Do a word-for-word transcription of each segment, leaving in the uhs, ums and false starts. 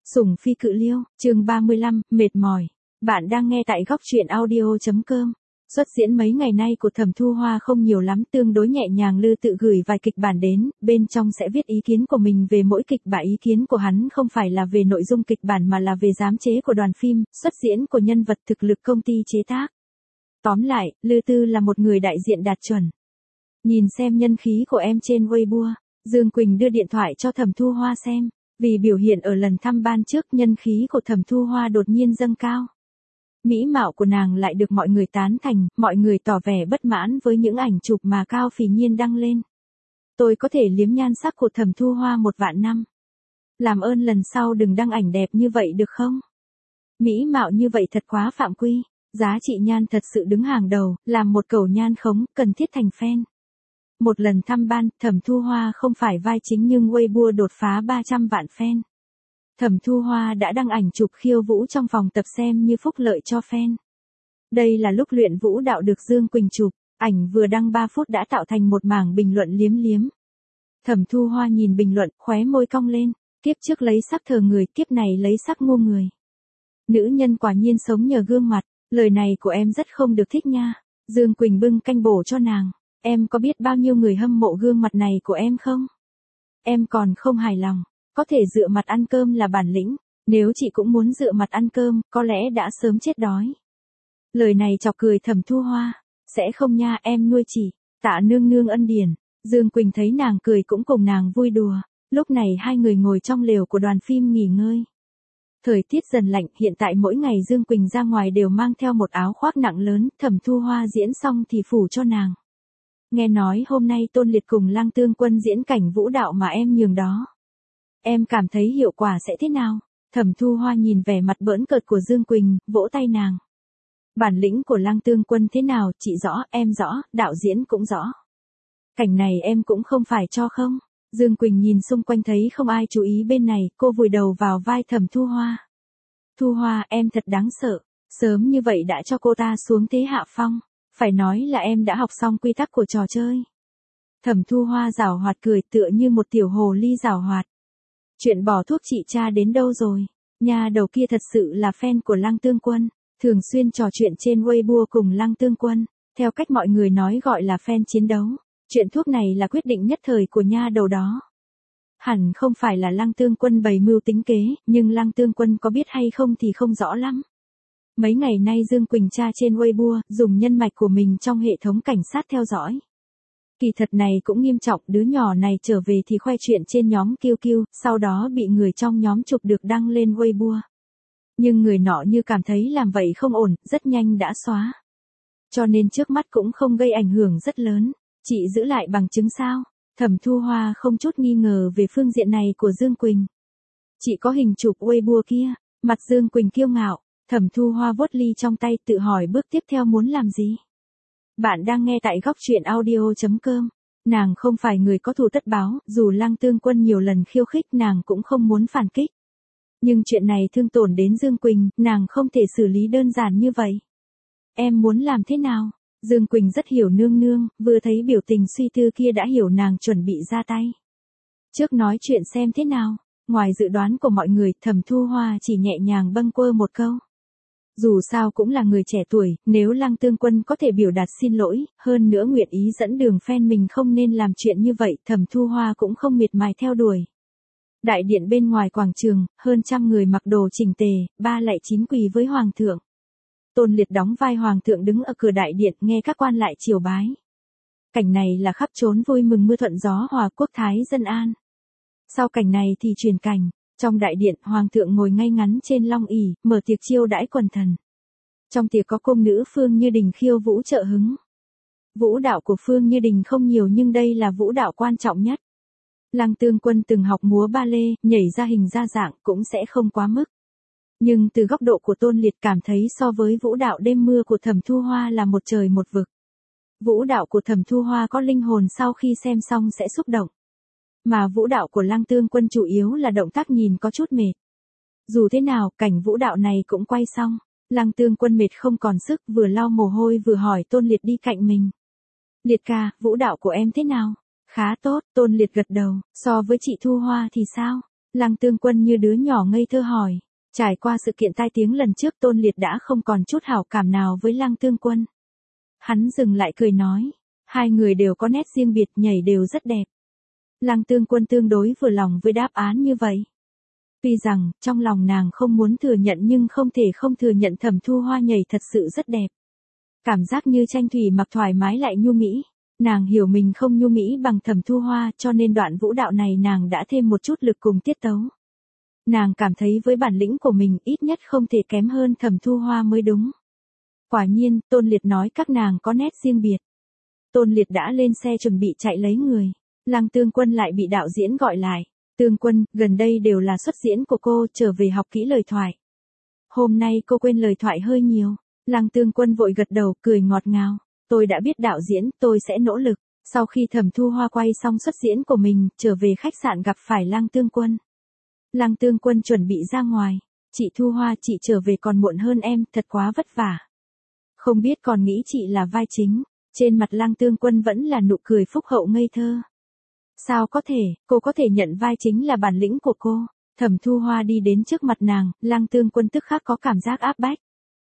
Sủng phi cự liêu, chương ba mươi lăm, mệt mỏi. Bạn đang nghe tại góc truyện audio chấm com. Xuất diễn mấy ngày nay của Thẩm Thu Hoa không nhiều lắm, tương đối nhẹ nhàng. Lư tự gửi vài kịch bản đến, bên trong sẽ viết ý kiến của mình về mỗi kịch bản. Ý kiến của hắn không phải là về nội dung kịch bản mà là về giám chế của đoàn phim, xuất diễn của nhân vật, thực lực công ty chế tác. Tóm lại, Lư Tư là một người đại diện đạt chuẩn. Nhìn xem nhân khí của em trên Weibo, Dương Quỳnh đưa điện thoại cho Thẩm Thu Hoa xem. Vì biểu hiện ở lần thăm ban trước, nhân khí của Thẩm Thu Hoa đột nhiên dâng cao. Mỹ mạo của nàng lại được mọi người tán thành, mọi người tỏ vẻ bất mãn với những ảnh chụp mà Cao Phỉ Nhiên đăng lên. Tôi có thể liếm nhan sắc của Thẩm Thu Hoa một vạn năm. Làm ơn lần sau đừng đăng ảnh đẹp như vậy được không? Mỹ mạo như vậy thật quá phạm quy, giá trị nhan thật sự đứng hàng đầu, làm một cẩu nhan khống, cần thiết thành fan. Một lần thăm ban, Thẩm Thu Hoa không phải vai chính nhưng Weibo đột phá ba trăm vạn fan. Thẩm Thu Hoa đã đăng ảnh chụp khiêu vũ trong phòng tập xem như phúc lợi cho fan. Đây là lúc luyện vũ đạo được Dương Quỳnh chụp, ảnh vừa đăng ba phút đã tạo thành một mảng bình luận liếm liếm. Thẩm Thu Hoa nhìn bình luận, khóe môi cong lên, kiếp trước lấy sắc thờ người, kiếp này lấy sắc ngu người. Nữ nhân quả nhiên sống nhờ gương mặt, lời này của em rất không được thích nha. Dương Quỳnh bưng canh bổ cho nàng. Em có biết bao nhiêu người hâm mộ gương mặt này của em không? Em còn không hài lòng, có thể dựa mặt ăn cơm là bản lĩnh, nếu chị cũng muốn dựa mặt ăn cơm, có lẽ đã sớm chết đói. Lời này chọc cười Thẩm Thu Hoa, sẽ không nha, em nuôi chị, Tạ nương nương ân điển. Dương Quỳnh thấy nàng cười cũng cùng nàng vui đùa, lúc này hai người ngồi trong lều của đoàn phim nghỉ ngơi. Thời tiết dần lạnh, hiện tại mỗi ngày Dương Quỳnh ra ngoài đều mang theo một áo khoác nặng lớn, Thẩm Thu Hoa diễn xong thì phủ cho nàng. Nghe nói hôm nay Tôn Liệt cùng Lăng Tương Quân diễn cảnh vũ đạo mà em nhường đó. Em cảm thấy hiệu quả sẽ thế nào? Thẩm Thu Hoa nhìn vẻ mặt bỡn cợt của Dương Quỳnh, vỗ tay nàng. Bản lĩnh của Lăng Tương Quân thế nào, chị rõ, em rõ, đạo diễn cũng rõ. Cảnh này em cũng không phải cho không? Dương Quỳnh nhìn xung quanh thấy không ai chú ý bên này, cô vùi đầu vào vai Thẩm Thu Hoa. Thu Hoa, em thật đáng sợ, sớm như vậy đã cho cô ta xuống thế hạ phong. Phải nói là em đã học xong quy tắc của trò chơi. Thẩm Thu Hoa giảo hoạt cười tựa như một tiểu hồ ly giảo hoạt. Chuyện bỏ thuốc trị cha đến đâu rồi? Nhà đầu kia thật sự là fan của Lăng Tương Quân, thường xuyên trò chuyện trên Weibo cùng Lăng Tương Quân, theo cách mọi người nói gọi là fan chiến đấu. Chuyện thuốc này là quyết định nhất thời của nha đầu đó. Hẳn không phải là Lăng Tương Quân bày mưu tính kế, nhưng Lăng Tương Quân có biết hay không thì không rõ lắm. Mấy ngày nay Dương Quỳnh tra trên Weibo, dùng nhân mạch của mình trong hệ thống cảnh sát theo dõi. Kỳ thật này cũng nghiêm trọng, đứa nhỏ này trở về thì khoe chuyện trên nhóm Q Q, sau đó bị người trong nhóm chụp được đăng lên Weibo. Nhưng người nọ như cảm thấy làm vậy không ổn, rất nhanh đã xóa. Cho nên trước mắt cũng không gây ảnh hưởng rất lớn. Chị giữ lại bằng chứng sao? Thẩm Thu Hoa không chút nghi ngờ về phương diện này của Dương Quỳnh. Chị có hình chụp Weibo kia, mặt Dương Quỳnh kiêu ngạo. Thẩm Thu Hoa vuốt ly trong tay tự hỏi bước tiếp theo muốn làm gì. Bạn đang nghe tại góc truyện audio chấm com. Nàng không phải người có thù tất báo, dù Lăng Tương Quân nhiều lần khiêu khích nàng cũng không muốn phản kích. Nhưng chuyện này thương tổn đến Dương Quỳnh, nàng không thể xử lý đơn giản như vậy. Em muốn làm thế nào? Dương Quỳnh rất hiểu nương nương, vừa thấy biểu tình suy tư kia đã hiểu nàng chuẩn bị ra tay. Trước nói chuyện xem thế nào, ngoài dự đoán của mọi người, Thẩm Thu Hoa chỉ nhẹ nhàng bâng quơ một câu. Dù sao cũng là người trẻ tuổi, nếu Lăng Tương Quân có thể biểu đạt xin lỗi, hơn nữa nguyện ý dẫn đường fan mình không nên làm chuyện như vậy, Thẩm Thu Hoa cũng không miệt mài theo đuổi. Đại điện bên ngoài quảng trường, hơn trăm người mặc đồ chỉnh tề, ba lạy chín quỳ với Hoàng thượng. Tôn Liệt đóng vai Hoàng thượng đứng ở cửa đại điện nghe các quan lại triều bái. Cảnh này là khắp trốn vui mừng mưa thuận gió hòa quốc thái dân an. Sau cảnh này thì truyền cảnh. Trong đại điện, Hoàng thượng ngồi ngay ngắn trên long ỷ, mở tiệc chiêu đãi quần thần. Trong tiệc có cung nữ Phương Như Đình khiêu vũ trợ hứng. Vũ đạo của Phương Như Đình không nhiều nhưng đây là vũ đạo quan trọng nhất. Lăng Tương Quân từng học múa ba lê, nhảy ra hình ra dạng cũng sẽ không quá mức. Nhưng từ góc độ của Tôn Liệt cảm thấy so với vũ đạo đêm mưa của Thẩm Thu Hoa là một trời một vực. Vũ đạo của Thẩm Thu Hoa có linh hồn, sau khi xem xong sẽ xúc động. Mà vũ đạo của Lăng Tương Quân chủ yếu là động tác nhìn có chút mệt. Dù thế nào, cảnh vũ đạo này cũng quay xong. Lăng Tương Quân mệt không còn sức, vừa lau mồ hôi vừa hỏi Tôn Liệt đi cạnh mình. Liệt ca, vũ đạo của em thế nào? Khá tốt, Tôn Liệt gật đầu, so với chị Thu Hoa thì sao? Lăng Tương Quân như đứa nhỏ ngây thơ hỏi. Trải qua sự kiện tai tiếng lần trước Tôn Liệt đã không còn chút hảo cảm nào với Lăng Tương Quân. Hắn dừng lại cười nói. Hai người đều có nét riêng biệt, nhảy đều rất đẹp. Lăng Tương Quân tương đối vừa lòng với đáp án như vậy. Tuy rằng, trong lòng nàng không muốn thừa nhận nhưng không thể không thừa nhận Thẩm Thu Hoa nhảy thật sự rất đẹp. Cảm giác như tranh thủy mặc thoải mái lại nhu mỹ. Nàng hiểu mình không nhu mỹ bằng Thẩm Thu Hoa cho nên đoạn vũ đạo này nàng đã thêm một chút lực cùng tiết tấu. Nàng cảm thấy với bản lĩnh của mình ít nhất không thể kém hơn Thẩm Thu Hoa mới đúng. Quả nhiên, Tôn Liệt nói các nàng có nét riêng biệt. Tôn Liệt đã lên xe chuẩn bị chạy lấy người. Lăng Tương Quân lại bị đạo diễn gọi lại. Tương Quân, gần đây đều là xuất diễn của cô, trở về học kỹ lời thoại. Hôm nay cô quên lời thoại hơi nhiều. Lăng Tương Quân vội gật đầu, cười ngọt ngào. Tôi đã biết đạo diễn, tôi sẽ nỗ lực. Sau khi Thẩm Thu Hoa quay xong xuất diễn của mình, trở về khách sạn gặp phải Lăng Tương Quân. Lăng Tương Quân chuẩn bị ra ngoài. Chị Thu Hoa, chị trở về còn muộn hơn em, thật quá vất vả. Không biết còn nghĩ chị là vai chính. Trên mặt Lăng Tương Quân vẫn là nụ cười phúc hậu ngây thơ. Sao có thể, cô có thể nhận vai chính là bản lĩnh của cô. Thẩm Thu Hoa đi đến trước mặt nàng, Lăng Tương Quân tức khắc có cảm giác áp bách.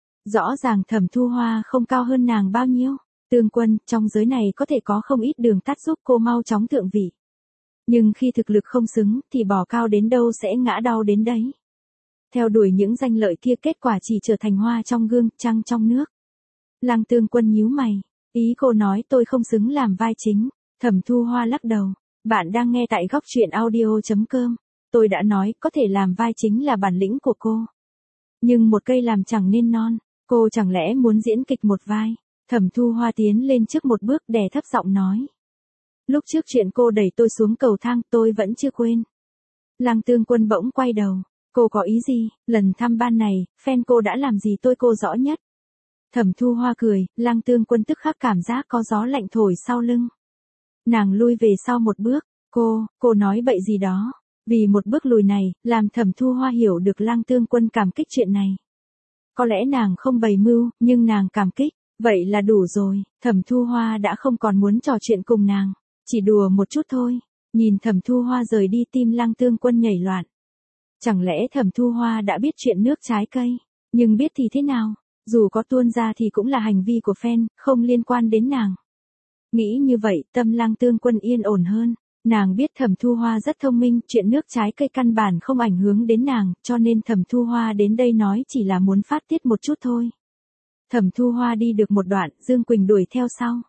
Rõ ràng Thẩm Thu Hoa không cao hơn nàng bao nhiêu. Tương Quân, trong giới này có thể có không ít đường tắt giúp cô mau chóng thượng vị. Nhưng khi thực lực không xứng thì bỏ cao đến đâu sẽ ngã đau đến đấy. Theo đuổi những danh lợi kia kết quả chỉ trở thành hoa trong gương, trăng trong nước. Lăng Tương Quân nhíu mày. Ý cô nói tôi không xứng làm vai chính. Thẩm Thu Hoa lắc đầu. Bạn đang nghe tại góc truyện audio chấm com. Tôi đã nói có thể làm vai chính là bản lĩnh của cô. Nhưng một cây làm chẳng nên non. Cô chẳng lẽ muốn diễn kịch một vai. Thẩm Thu Hoa tiến lên trước một bước đè thấp giọng nói. Lúc trước chuyện cô đẩy tôi xuống cầu thang tôi vẫn chưa quên. Lăng Tương Quân bỗng quay đầu. Cô có ý gì? Lần thăm ban này, fan cô đã làm gì tôi cô rõ nhất. Thẩm Thu Hoa cười, Lăng Tương Quân tức khắc cảm giác có gió lạnh thổi sau lưng. Nàng lui về sau một bước, cô, cô nói bậy gì đó. Vì một bước lùi này, làm Thẩm Thu Hoa hiểu được Lăng Tương Quân cảm kích chuyện này. Có lẽ nàng không bày mưu, nhưng nàng cảm kích, vậy là đủ rồi. Thẩm Thu Hoa đã không còn muốn trò chuyện cùng nàng, chỉ đùa một chút thôi. Nhìn Thẩm Thu Hoa rời đi tim Lăng Tương Quân nhảy loạn. Chẳng lẽ Thẩm Thu Hoa đã biết chuyện nước trái cây, nhưng biết thì thế nào? Dù có tuôn ra thì cũng là hành vi của fan, không liên quan đến nàng. Nghĩ như vậy, tâm Lăng Tương Quân yên ổn hơn. Nàng biết Thẩm Thu Hoa rất thông minh, chuyện nước trái cây căn bản không ảnh hưởng đến nàng, cho nên Thẩm Thu Hoa đến đây nói chỉ là muốn phát tiết một chút thôi. Thẩm Thu Hoa đi được một đoạn, Dương Quỳnh đuổi theo sau.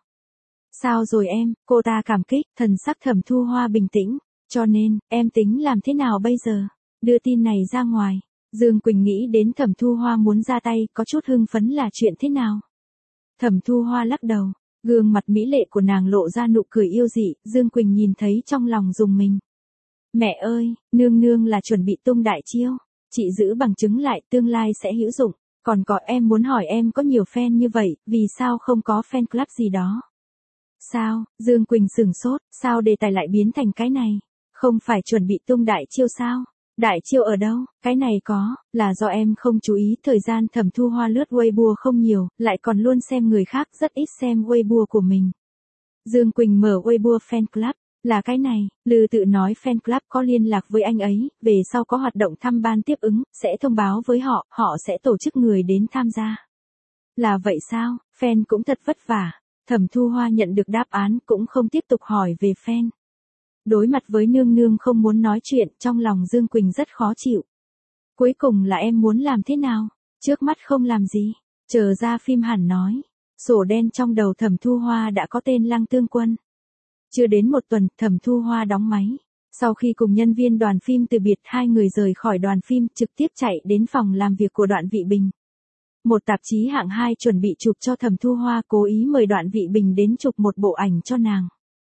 Sao rồi em, cô ta cảm kích, thần sắc Thẩm Thu Hoa bình tĩnh, cho nên, em tính làm thế nào bây giờ? Đưa tin này ra ngoài. Dương Quỳnh nghĩ đến Thẩm Thu Hoa muốn ra tay, có chút hưng phấn là chuyện thế nào? Thẩm Thu Hoa lắc đầu, gương mặt mỹ lệ của nàng lộ ra nụ cười yêu dị, Dương Quỳnh nhìn thấy trong lòng rùng mình. Mẹ ơi, nương nương là chuẩn bị tung đại chiêu, chị giữ bằng chứng lại tương lai sẽ hữu dụng, còn có em muốn hỏi em có nhiều fan như vậy, vì sao không có fan club gì đó? Sao, Dương Quỳnh sửng sốt, sao đề tài lại biến thành cái này? Không phải chuẩn bị tung đại chiêu sao? Đại chiêu ở đâu? Cái này có, là do em không chú ý, thời gian Thẩm Thu Hoa lướt Weibo không nhiều, lại còn luôn xem người khác, rất ít xem Weibo của mình. Dương Quỳnh mở Weibo fan club, là cái này, Lư tự nói fan club có liên lạc với anh ấy, về sau có hoạt động thăm ban tiếp ứng, sẽ thông báo với họ, họ sẽ tổ chức người đến tham gia. Là vậy sao, fan cũng thật vất vả. Thẩm Thu Hoa nhận được đáp án cũng không tiếp tục hỏi về fan. Đối mặt với nương nương không muốn nói chuyện, trong lòng Dương Quỳnh rất khó chịu. Cuối cùng là em muốn làm thế nào? Trước mắt không làm gì, chờ ra phim hẳn nói. Sổ đen trong đầu Thẩm Thu Hoa đã có tên Lăng Tương Quân. Chưa đến một tuần, Thẩm Thu Hoa đóng máy. Sau khi cùng nhân viên đoàn phim từ biệt, hai người rời khỏi đoàn phim, trực tiếp chạy đến phòng làm việc của Đoạn Vị Bình. Một tạp chí hạng hai chuẩn bị chụp cho Thẩm Thu Hoa, cố ý mời Đoạn Vị Bình đến chụp một bộ ảnh cho nàng.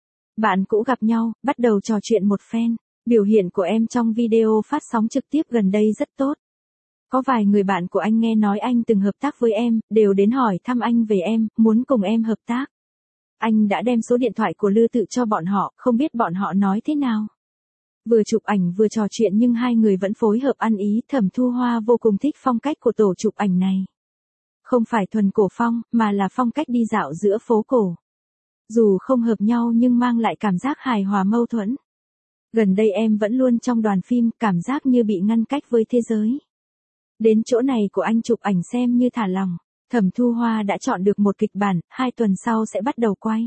Bạn cũ gặp nhau, bắt đầu trò chuyện một phen. Biểu hiện của em trong video phát sóng trực tiếp gần đây rất tốt. Có vài người bạn của anh nghe nói anh từng hợp tác với em, đều đến hỏi thăm anh về em, muốn cùng em hợp tác. Anh đã đem số điện thoại của Lư Tự cho bọn họ, không biết bọn họ nói thế nào. Vừa chụp ảnh vừa trò chuyện nhưng hai người vẫn phối hợp ăn ý. Thẩm Thu Hoa vô cùng thích phong cách của tổ chụp ảnh này. Không phải thuần cổ phong, mà là phong cách đi dạo giữa phố cổ. Dù không hợp nhau nhưng mang lại cảm giác hài hòa mâu thuẫn. Gần đây em vẫn luôn trong đoàn phim, cảm giác như bị ngăn cách với thế giới. Đến chỗ này của anh chụp ảnh xem như thả lòng. Thẩm Thu Hoa đã chọn được một kịch bản, hai tuần sau sẽ bắt đầu quay.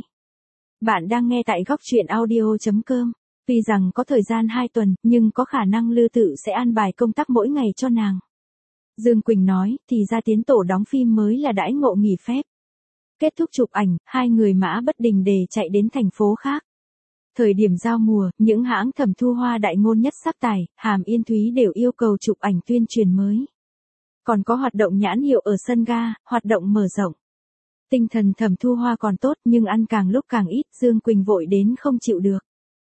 Bạn đang nghe tại góc truyện audio chấm com. Tuy rằng có thời gian hai tuần, nhưng có khả năng Lư Tự sẽ an bài công tác mỗi ngày cho nàng. Dương Quỳnh nói, thì ra tiến tổ đóng phim mới là đãi ngộ nghỉ phép. Kết thúc chụp ảnh, hai người mã bất đình để chạy đến thành phố khác. Thời điểm giao mùa, những hãng Thẩm Thu Hoa đại ngôn nhất sắc tài, Hàm Yên Thúy đều yêu cầu chụp ảnh tuyên truyền mới. Còn có hoạt động nhãn hiệu ở sân ga, hoạt động mở rộng. Tinh thần Thẩm Thu Hoa còn tốt nhưng ăn càng lúc càng ít, Dương Quỳnh vội đến không chịu được.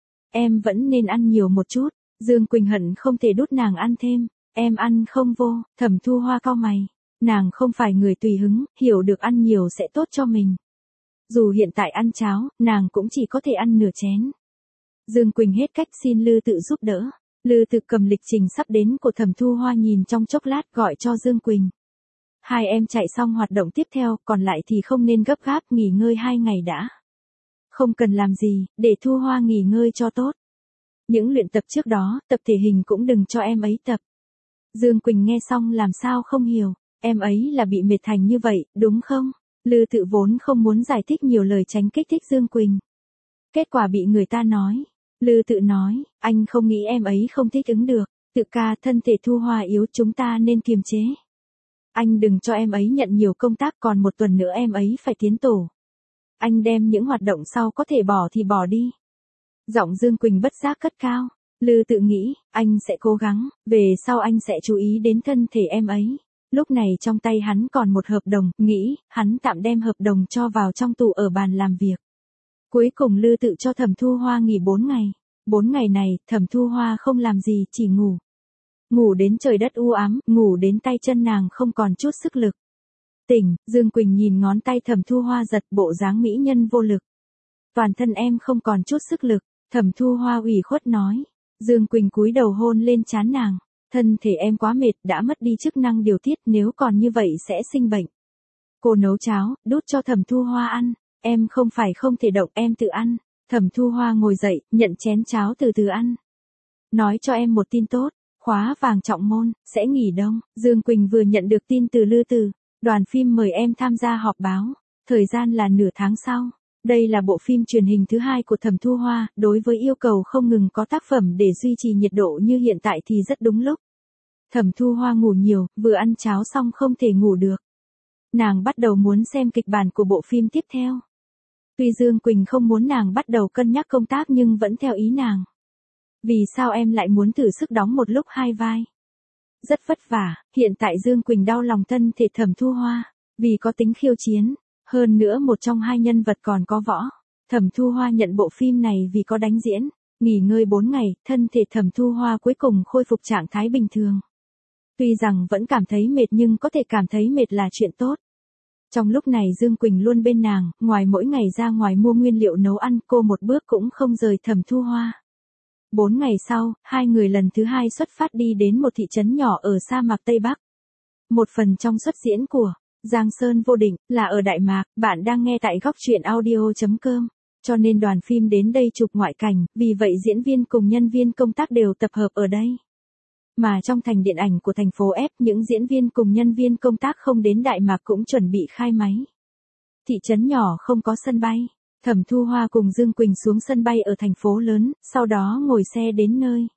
Em vẫn nên ăn nhiều một chút, Dương Quỳnh hận không thể đút nàng ăn thêm. Em ăn không vô, Thẩm Thu Hoa cau mày. Nàng không phải người tùy hứng, hiểu được ăn nhiều sẽ tốt cho mình. Dù hiện tại ăn cháo, nàng cũng chỉ có thể ăn nửa chén. Dương Quỳnh hết cách xin Lư Tự giúp đỡ. Lư Tự cầm lịch trình sắp đến của Thẩm Thu Hoa nhìn trong chốc lát gọi cho Dương Quỳnh. Hai em chạy xong hoạt động tiếp theo, còn lại thì không nên gấp gáp, nghỉ ngơi hai ngày đã. Không cần làm gì, để Thu Hoa nghỉ ngơi cho tốt. Những luyện tập trước đó, tập thể hình cũng đừng cho em ấy tập. Dương Quỳnh nghe xong làm sao không hiểu, em ấy là bị mệt thành như vậy, đúng không? Lư Tự vốn không muốn giải thích nhiều lời tránh kích thích Dương Quỳnh. Kết quả bị người ta nói. Lư Tự nói, anh không nghĩ em ấy không thích ứng được. Tự ca, thân thể Thu Hoa yếu, chúng ta nên kiềm chế. Anh đừng cho em ấy nhận nhiều công tác, còn một tuần nữa em ấy phải tiến tổ. Anh đem những hoạt động sau có thể bỏ thì bỏ đi. Giọng Dương Quỳnh bất giác cất cao. Lư Tự nghĩ, anh sẽ cố gắng, về sau anh sẽ chú ý đến thân thể em ấy. Lúc này trong tay hắn còn một hợp đồng, nghĩ, hắn tạm đem hợp đồng cho vào trong tủ ở bàn làm việc. Cuối cùng Lư Tự cho Thẩm Thu Hoa nghỉ bốn ngày. Bốn ngày này, Thẩm Thu Hoa không làm gì, chỉ ngủ. Ngủ đến trời đất u ám, ngủ đến tay chân nàng không còn chút sức lực. Tỉnh, Dương Quỳnh nhìn ngón tay Thẩm Thu Hoa giật, bộ dáng mỹ nhân vô lực. Toàn thân em không còn chút sức lực, Thẩm Thu Hoa ủy khuất nói. Dương Quỳnh cúi đầu hôn lên trán nàng. Thân thể em quá mệt, đã mất đi chức năng điều tiết, nếu còn như vậy sẽ sinh bệnh. Cô nấu cháo, đút cho Thẩm Thu Hoa ăn. Em không phải không thể động, em tự ăn. Thẩm Thu Hoa ngồi dậy, nhận chén cháo từ từ ăn. Nói cho em một tin tốt, khóa vàng trọng môn, sẽ nghỉ đông. Dương Quỳnh vừa nhận được tin từ Lư Tự. Đoàn phim mời em tham gia họp báo. Thời gian là nửa tháng sau. Đây là bộ phim truyền hình thứ hai của Thẩm Thu Hoa, đối với yêu cầu không ngừng có tác phẩm để duy trì nhiệt độ như hiện tại thì rất đúng lúc. Thẩm Thu Hoa ngủ nhiều, vừa ăn cháo xong không thể ngủ được. Nàng bắt đầu muốn xem kịch bản của bộ phim tiếp theo. Tuy Dương Quỳnh không muốn nàng bắt đầu cân nhắc công tác nhưng vẫn theo ý nàng. Vì sao em lại muốn thử sức đóng một lúc hai vai? Rất vất vả, hiện tại Dương Quỳnh đau lòng thân thể Thẩm Thu Hoa, vì có tính khiêu chiến. Hơn nữa một trong hai nhân vật còn có võ. Thẩm Thu Hoa nhận bộ phim này vì có đánh diễn. Nghỉ ngơi bốn ngày, thân thể Thẩm Thu Hoa cuối cùng khôi phục trạng thái bình thường. Tuy rằng vẫn cảm thấy mệt nhưng có thể cảm thấy mệt là chuyện tốt. Trong lúc này Dương Quỳnh luôn bên nàng, ngoài mỗi ngày ra ngoài mua nguyên liệu nấu ăn, cô một bước cũng không rời Thẩm Thu Hoa. Bốn ngày sau, hai người lần thứ hai xuất phát đi đến một thị trấn nhỏ ở sa mạc Tây Bắc. Một phần trong xuất diễn của Giang Sơn Vô Định là ở Đại Mạc, bạn đang nghe tại góc truyện audio chấm com. Cho nên đoàn phim đến đây chụp ngoại cảnh, vì vậy diễn viên cùng nhân viên công tác đều tập hợp ở đây. Mà trong thành điện ảnh của thành phố F, những diễn viên cùng nhân viên công tác không đến Đại Mạc cũng chuẩn bị khai máy. Thị trấn nhỏ không có sân bay. Thẩm Thu Hoa cùng Dương Quỳnh xuống sân bay ở thành phố lớn, sau đó ngồi xe đến nơi.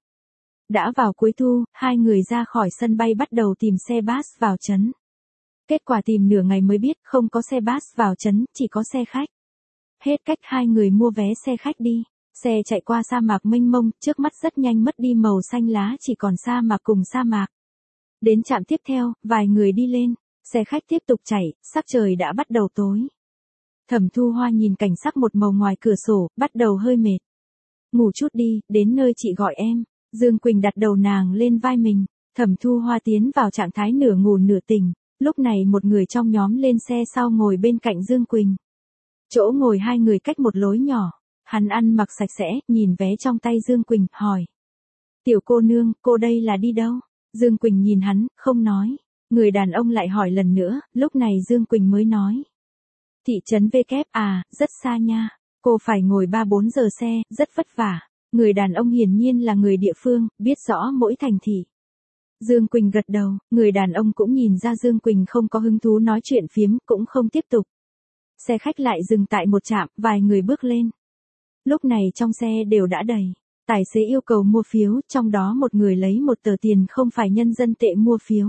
Đã vào cuối thu, hai người ra khỏi sân bay bắt đầu tìm xe bus vào trấn. Kết quả tìm nửa ngày mới biết không có xe bus vào trấn, chỉ có xe khách. Hết cách hai người mua vé xe khách đi. Xe chạy qua sa mạc mênh mông, trước mắt rất nhanh mất đi màu xanh lá, chỉ còn sa mạc cùng sa mạc. Đến trạm tiếp theo, vài người đi lên, xe khách tiếp tục chạy, sắc trời đã bắt đầu tối. Thẩm Thu Hoa nhìn cảnh sắc một màu ngoài cửa sổ, bắt đầu hơi mệt. Ngủ chút đi, đến nơi chị gọi em. Dương Quỳnh đặt đầu nàng lên vai mình. Thẩm Thu Hoa tiến vào trạng thái nửa ngủ nửa tỉnh. Lúc này một người trong nhóm lên xe sau ngồi bên cạnh Dương Quỳnh. Chỗ ngồi hai người cách một lối nhỏ. Hắn ăn mặc sạch sẽ, nhìn vé trong tay Dương Quỳnh, hỏi. Tiểu cô nương, cô đây là đi đâu? Dương Quỳnh nhìn hắn, không nói. Người đàn ông lại hỏi lần nữa, lúc này Dương Quỳnh mới nói. Thị trấn V kép à, rất xa nha. Cô phải ngồi ba bốn giờ xe, rất vất vả. Người đàn ông hiển nhiên là người địa phương, biết rõ mỗi thành thị. Dương Quỳnh gật đầu, người đàn ông cũng nhìn ra Dương Quỳnh không có hứng thú nói chuyện phiếm, cũng không tiếp tục. Xe khách lại dừng tại một trạm, vài người bước lên. Lúc này trong xe đều đã đầy. Tài xế yêu cầu mua phiếu, trong đó một người lấy một tờ tiền không phải nhân dân tệ mua phiếu.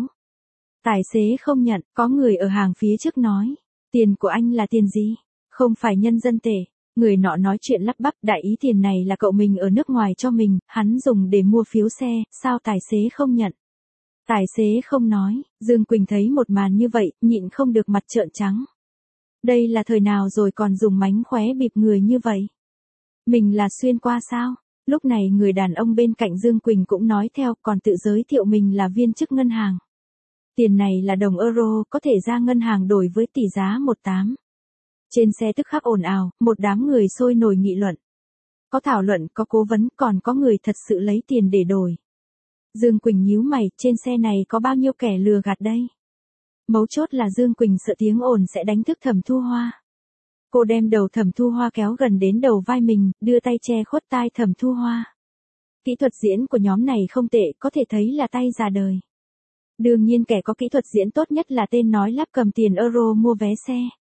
Tài xế không nhận, có người ở hàng phía trước nói. Tiền của anh là tiền gì? Không phải nhân dân tệ. Người nọ nói chuyện lắp bắp, đại ý tiền này là cậu mình ở nước ngoài cho mình, hắn dùng để mua phiếu xe, sao tài xế không nhận? Tài xế không nói, Dương Quỳnh thấy một màn như vậy, nhịn không được mặt trợn trắng. Đây là thời nào rồi còn dùng mánh khóe bịp người như vậy? Mình là xuyên qua sao? Lúc này người đàn ông bên cạnh Dương Quỳnh cũng nói theo, còn tự giới thiệu mình là viên chức ngân hàng. Tiền này là đồng euro, có thể ra ngân hàng đổi với tỷ giá một tám. Trên xe tức khắc ồn ào, một đám người sôi nổi nghị luận. Có thảo luận, có cố vấn, còn có người thật sự lấy tiền để đổi. Dương Quỳnh nhíu mày, trên xe này có bao nhiêu kẻ lừa gạt đây? Mấu chốt là Dương Quỳnh sợ tiếng ồn sẽ đánh thức Thẩm Thu Hoa. Cô đem đầu Thẩm Thu Hoa kéo gần đến đầu vai mình, đưa tay che khuất tai Thẩm Thu Hoa. Kỹ thuật diễn của nhóm này không tệ, có thể thấy là tay già đời. Đương nhiên kẻ có kỹ thuật diễn tốt nhất là tên nói lắp cầm tiền euro mua vé xe.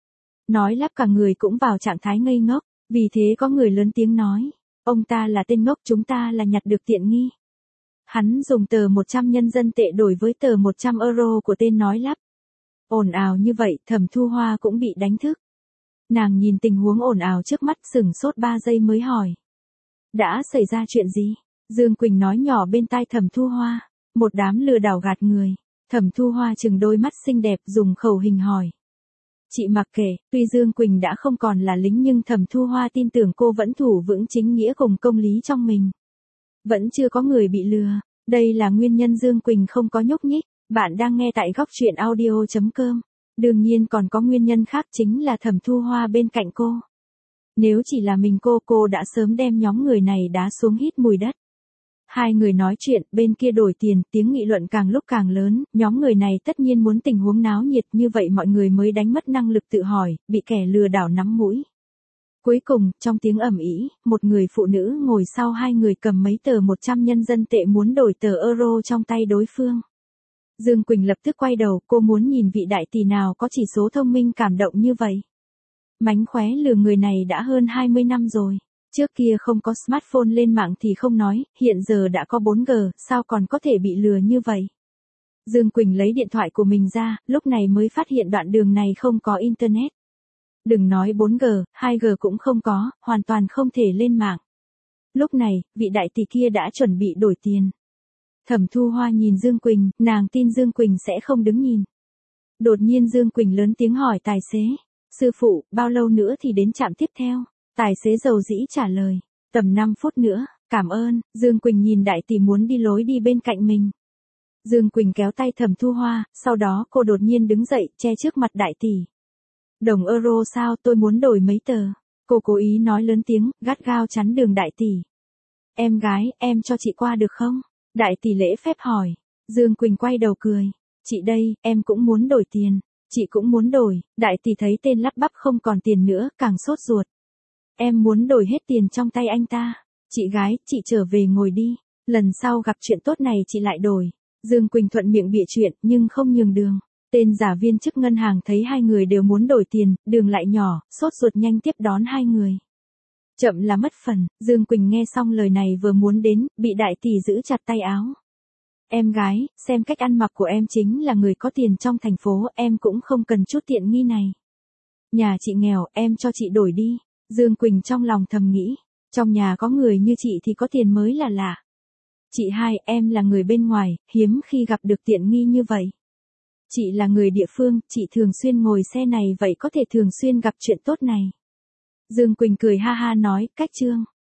Nói lắp cả người cũng vào trạng thái ngây ngốc, vì thế có người lớn tiếng nói. Ông ta là tên ngốc, chúng ta là nhặt được tiện nghi. Hắn dùng tờ một trăm nhân dân tệ đổi với tờ một trăm euro của tên nói lắp. Ồn ào như vậy, Thẩm Thu Hoa cũng bị đánh thức. Nàng nhìn tình huống ồn ào trước mắt sửng sốt ba giây mới hỏi. Đã xảy ra chuyện gì? Dương Quỳnh nói nhỏ bên tai Thẩm Thu Hoa. Một đám lừa đảo gạt người. Thẩm Thu Hoa trừng đôi mắt xinh đẹp dùng khẩu hình hỏi. Chị mặc kệ, tuy Dương Quỳnh đã không còn là lính nhưng Thẩm Thu Hoa tin tưởng cô vẫn thủ vững chính nghĩa cùng công lý trong mình. Vẫn chưa có người bị lừa. Đây là nguyên nhân Dương Quỳnh không có nhúc nhích. Bạn đang nghe tại góc truyện audio chấm com. Đương nhiên còn có nguyên nhân khác chính là Thẩm Thu Hoa bên cạnh cô. Nếu chỉ là mình cô, cô đã sớm đem nhóm người này đá xuống hít mùi đất. Hai người nói chuyện, bên kia đổi tiền, tiếng nghị luận càng lúc càng lớn, nhóm người này tất nhiên muốn tình huống náo nhiệt như vậy mọi người mới đánh mất năng lực tự hỏi, bị kẻ lừa đảo nắm mũi. Cuối cùng, trong tiếng ầm ĩ, một người phụ nữ ngồi sau hai người cầm mấy tờ một trăm nhân dân tệ muốn đổi tờ euro trong tay đối phương. Dương Quỳnh lập tức quay đầu, cô muốn nhìn vị đại tỷ nào có chỉ số thông minh cảm động như vậy. Mánh khóe lừa người này đã hơn hai mươi năm rồi. Trước kia không có smartphone lên mạng thì không nói, hiện giờ đã có bốn G, sao còn có thể bị lừa như vậy? Dương Quỳnh lấy điện thoại của mình ra, lúc này mới phát hiện đoạn đường này không có internet. Đừng nói bốn G, hai G cũng không có, hoàn toàn không thể lên mạng. Lúc này, vị đại tỷ kia đã chuẩn bị đổi tiền. Thẩm Thu Hoa nhìn Dương Quỳnh, nàng tin Dương Quỳnh sẽ không đứng nhìn. Đột nhiên Dương Quỳnh lớn tiếng hỏi tài xế. Sư phụ, bao lâu nữa thì đến trạm tiếp theo? Tài xế dầu dĩ trả lời. Tầm năm phút nữa, cảm ơn. Dương Quỳnh nhìn đại tỷ muốn đi lối đi bên cạnh mình. Dương Quỳnh kéo tay Thẩm Thu Hoa, sau đó cô đột nhiên đứng dậy, che trước mặt đại tỷ. Đồng euro sao, tôi muốn đổi mấy tờ. Cô cố ý nói lớn tiếng, gắt gao chắn đường đại tỷ. Em gái, em cho chị qua được không? Đại tỷ lễ phép hỏi. Dương Quỳnh quay đầu cười. Chị đây, em cũng muốn đổi tiền. Chị cũng muốn đổi. Đại tỷ thấy tên lắp bắp không còn tiền nữa, càng sốt ruột. Em muốn đổi hết tiền trong tay anh ta. Chị gái, chị trở về ngồi đi. Lần sau gặp chuyện tốt này chị lại đổi. Dương Quỳnh thuận miệng bịa chuyện, nhưng không nhường đường. Tên giả viên chức ngân hàng thấy hai người đều muốn đổi tiền, đường lại nhỏ, sốt ruột nhanh tiếp đón hai người. Chậm là mất phần, Dương Quỳnh nghe xong lời này vừa muốn đến, bị đại tỷ giữ chặt tay áo. Em gái, xem cách ăn mặc của em chính là người có tiền trong thành phố, em cũng không cần chút tiện nghi này. Nhà chị nghèo, em cho chị đổi đi. Dương Quỳnh trong lòng thầm nghĩ, trong nhà có người như chị thì có tiền mới là lạ. Chị hai, em là người bên ngoài, hiếm khi gặp được tiện nghi như vậy. Chị là người địa phương, chị thường xuyên ngồi xe này vậy có thể thường xuyên gặp chuyện tốt này. Dương Quỳnh cười ha ha nói, cách trương.